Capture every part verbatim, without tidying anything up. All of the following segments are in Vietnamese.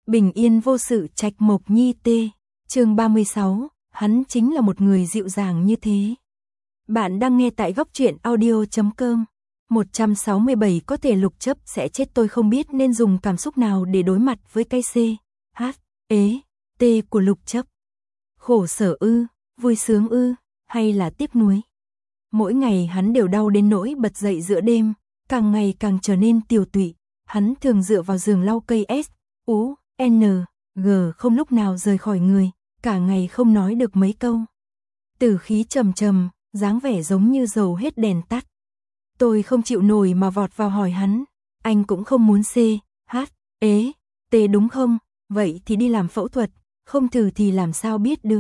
Bình yên vô sự trạch mộc nhi tê. Chương ba mươi sáu, hắn chính là một người dịu dàng như thế. Bạn đang nghe tại góc truyện audio chấm com. một trăm sáu mươi bảy có thể Lục Chấp sẽ chết, tôi không biết nên dùng cảm xúc nào để đối mặt với cái C, H, ế, T của Lục Chấp. Khổ sở ư, vui sướng ư, hay là tiếc nuối. Mỗi ngày hắn đều đau đến nỗi bật dậy giữa đêm, càng ngày càng trở nên tiều tụy. Hắn thường dựa vào giường lau cây S, U, N, G không lúc nào rời khỏi người, cả ngày không nói được mấy câu. Tử khí trầm trầm, dáng vẻ giống như dầu hết đèn tắt. Tôi không chịu nổi mà vọt vào hỏi hắn, anh cũng không muốn C, H, ế, T đúng không? Vậy thì đi làm phẫu thuật, không thử thì làm sao biết được.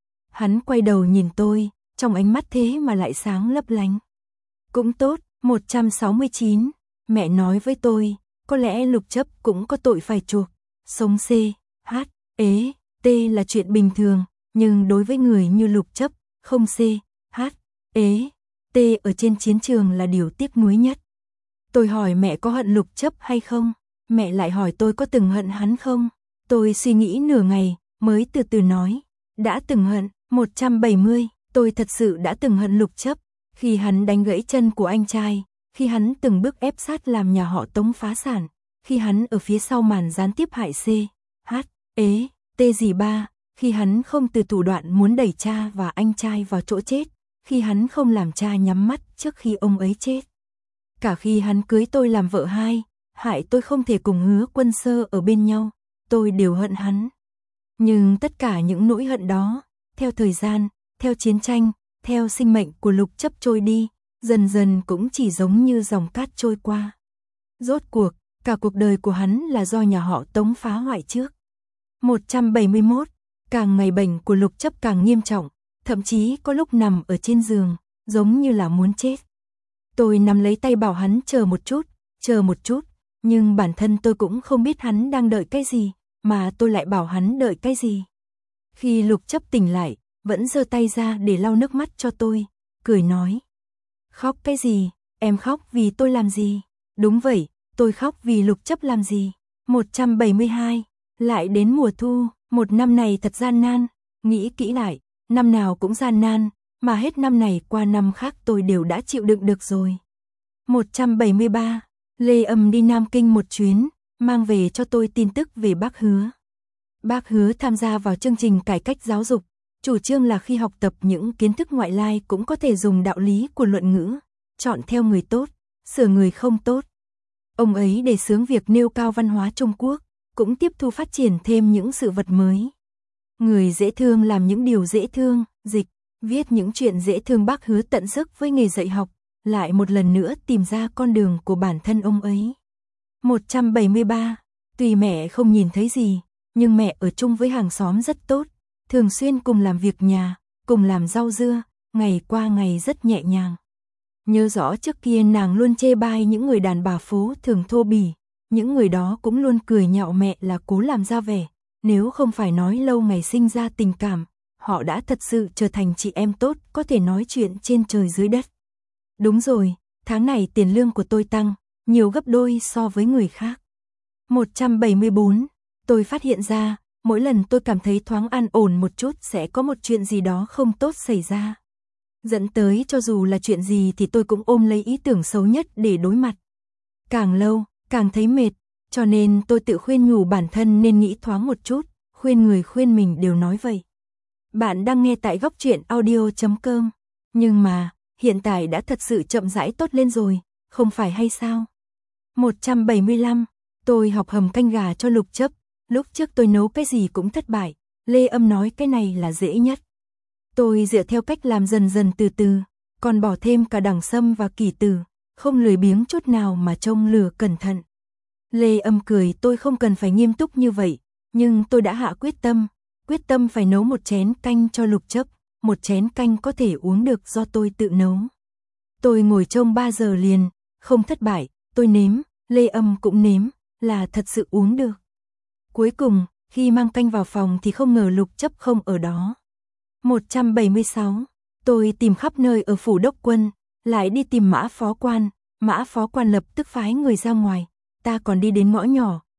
Hắn quay đầu nhìn tôi, trong ánh mắt thế mà lại sáng lấp lánh. Cũng tốt, một trăm sáu mươi chín, mẹ nói với tôi, có lẽ Lục Chấp cũng có tội phải chuộc. Sống C, H, ế, T là chuyện bình thường, nhưng đối với người như Lục Chấp, không C, H, ế, T ở trên chiến trường là điều tiếc nuối nhất. Tôi hỏi mẹ có hận Lục Chấp hay không, mẹ lại hỏi tôi có từng hận hắn không. Tôi suy nghĩ nửa ngày, mới từ từ nói, đã từng hận. Một trăm bảy mươi, tôi thật sự đã từng hận Lục Chấp, khi hắn đánh gãy chân của anh trai, khi hắn từng bước ép sát làm nhà họ Tống phá sản, khi hắn ở phía sau màn gián tiếp hại C, H, ế, T gì ba, khi hắn không từ thủ đoạn muốn đẩy cha và anh trai vào chỗ chết, khi hắn không làm cha nhắm mắt trước khi ông ấy chết. Cả khi hắn cưới tôi làm vợ hai, hại tôi không thể cùng Hứa Quân Sơ ở bên nhau, tôi đều hận hắn. Nhưng tất cả những nỗi hận đó, theo thời gian, theo chiến tranh, theo sinh mệnh của Lục Chấp trôi đi, dần dần cũng chỉ giống như dòng cát trôi qua. Rốt cuộc, cả cuộc đời của hắn là do nhà họ Tống phá hoại trước. một trăm bảy mươi mốt, càng ngày bệnh của Lục Chấp càng nghiêm trọng, thậm chí có lúc nằm ở trên giường, giống như là muốn chết. Tôi nắm lấy tay bảo hắn chờ một chút, chờ một chút, nhưng bản thân tôi cũng không biết hắn đang đợi cái gì, mà tôi lại bảo hắn đợi cái gì. Khi Lục Chấp tỉnh lại, vẫn giơ tay ra để lau nước mắt cho tôi, cười nói. Khóc cái gì, em khóc vì tôi làm gì? Đúng vậy, tôi khóc vì Lục Chấp làm gì? một trăm bảy mươi hai, lại đến mùa thu, một năm này thật gian nan, nghĩ kỹ lại, năm nào cũng gian nan, mà hết năm này qua năm khác tôi đều đã chịu đựng được rồi. một trăm bảy mươi ba, Lê Âm đi Nam Kinh một chuyến, mang về cho tôi tin tức về bác Hứa. Bác Hứa tham gia vào chương trình cải cách giáo dục, chủ trương là khi học tập những kiến thức ngoại lai cũng có thể dùng đạo lý của luận ngữ, chọn theo người tốt, sửa người không tốt. Ông ấy đề xướng việc nêu cao văn hóa Trung Quốc, cũng tiếp thu phát triển thêm những sự vật mới. Người dễ thương làm những điều dễ thương, dịch, viết những chuyện dễ thương. Bác Hứa tận sức với nghề dạy học, lại một lần nữa tìm ra con đường của bản thân ông ấy. một trăm bảy mươi ba, tuy mẹ không nhìn thấy gì, nhưng mẹ ở chung với hàng xóm rất tốt, thường xuyên cùng làm việc nhà, cùng làm rau dưa, ngày qua ngày rất nhẹ nhàng. Nhớ rõ trước kia nàng luôn chê bai những người đàn bà phố thường thô bỉ, những người đó cũng luôn cười nhạo mẹ là cố làm ra vẻ, nếu không phải nói lâu ngày sinh ra tình cảm, họ đã thật sự trở thành chị em tốt, có thể nói chuyện trên trời dưới đất. Đúng rồi, tháng này tiền lương của tôi tăng, nhiều gấp đôi so với người khác. một trăm bảy mươi bốn, tôi phát hiện ra, mỗi lần tôi cảm thấy thoáng an ổn một chút sẽ có một chuyện gì đó không tốt xảy ra. Dẫn tới cho dù là chuyện gì thì tôi cũng ôm lấy ý tưởng xấu nhất để đối mặt. Càng lâu, càng thấy mệt, cho nên tôi tự khuyên nhủ bản thân nên nghĩ thoáng một chút, khuyên người khuyên mình đều nói vậy. Bạn đang nghe tại góc truyện audio chấm com, nhưng mà, hiện tại đã thật sự chậm rãi tốt lên rồi, không phải hay sao? một trăm bảy mươi lăm, tôi học hầm canh gà cho Lục Chấp, lúc trước tôi nấu cái gì cũng thất bại, Lê Âm nói cái này là dễ nhất. Tôi dựa theo cách làm dần dần từ từ, còn bỏ thêm cả đẳng sâm và kỷ tử, không lười biếng chút nào mà trông lửa cẩn thận. Lê Âm cười tôi không cần phải nghiêm túc như vậy, nhưng tôi đã hạ quyết tâm, quyết tâm phải nấu một chén canh cho Lục Chấp, một chén canh có thể uống được do tôi tự nấu. Tôi ngồi trông ba giờ liền, không thất bại, tôi nếm, Lê Âm cũng nếm, là thật sự uống được. Cuối cùng, khi mang canh vào phòng thì không ngờ Lục Chấp không ở đó. một trăm bảy mươi sáu, tôi tìm khắp nơi ở phủ đốc quân, lại đi tìm Mã phó quan, Mã phó quan lập tức phái người ra ngoài, ta còn đi đến ngõ nhỏ,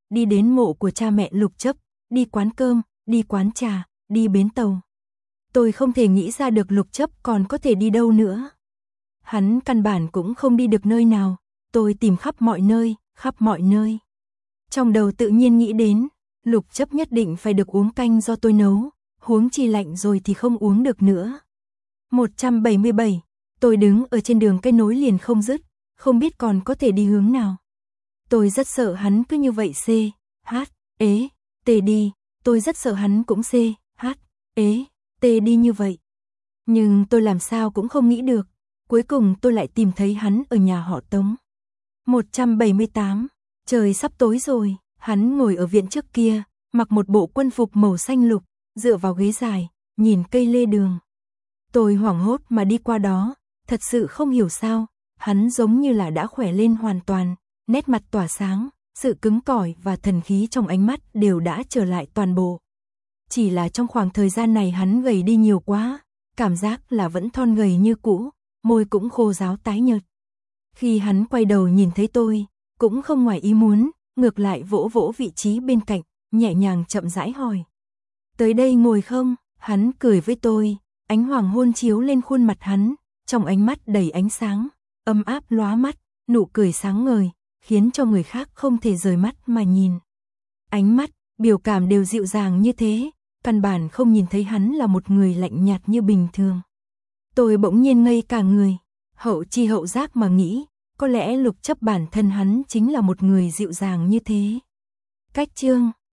đi đến mộ của cha mẹ Lục Chấp, đi quán cơm, đi quán trà, đi bến tàu. Tôi không thể nghĩ ra được Lục Chấp còn có thể đi đâu nữa. Hắn căn bản cũng không đi được nơi nào, tôi tìm khắp mọi nơi, khắp mọi nơi. Trong đầu tự nhiên nghĩ đến, Lục Chấp nhất định phải được uống canh do tôi nấu, huống chi lạnh rồi thì không uống được nữa. một trăm bảy mươi bảy, tôi đứng ở trên đường cây nối liền không dứt, không biết còn có thể đi hướng nào. Tôi rất sợ hắn cứ như vậy C, H, ế, T đi, tôi rất sợ hắn cũng C, H, ế, T đi như vậy. Nhưng tôi làm sao cũng không nghĩ được, cuối cùng tôi lại tìm thấy hắn ở nhà họ Tống. một trăm bảy mươi tám, trời sắp tối rồi, hắn ngồi ở viện trước kia, mặc một bộ quân phục màu xanh lục, dựa vào ghế dài, nhìn cây lê đường. Tôi hoảng hốt mà đi qua đó, thật sự không hiểu sao, hắn giống như là đã khỏe lên hoàn toàn, nét mặt tỏa sáng, sự cứng cỏi và thần khí trong ánh mắt đều đã trở lại toàn bộ. Chỉ là trong khoảng thời gian này hắn gầy đi nhiều quá, cảm giác là vẫn thon gầy như cũ, môi cũng khô ráo tái nhợt. Khi hắn quay đầu nhìn thấy tôi, cũng không ngoài ý muốn, ngược lại vỗ vỗ vị trí bên cạnh, nhẹ nhàng chậm rãi hỏi. Tới đây ngồi không? Hắn cười với tôi, ánh hoàng hôn chiếu lên khuôn mặt hắn, trong ánh mắt đầy ánh sáng, ấm áp lóa mắt, nụ cười sáng ngời, khiến cho người khác không thể rời mắt mà nhìn. Ánh mắt, biểu cảm đều dịu dàng như thế, căn bản không nhìn thấy hắn là một người lạnh nhạt như bình thường. Tôi bỗng nhiên ngây cả người, hậu chi hậu giác mà nghĩ, có lẽ Lục Chấp bản thân hắn chính là một người dịu dàng như thế. Cách chương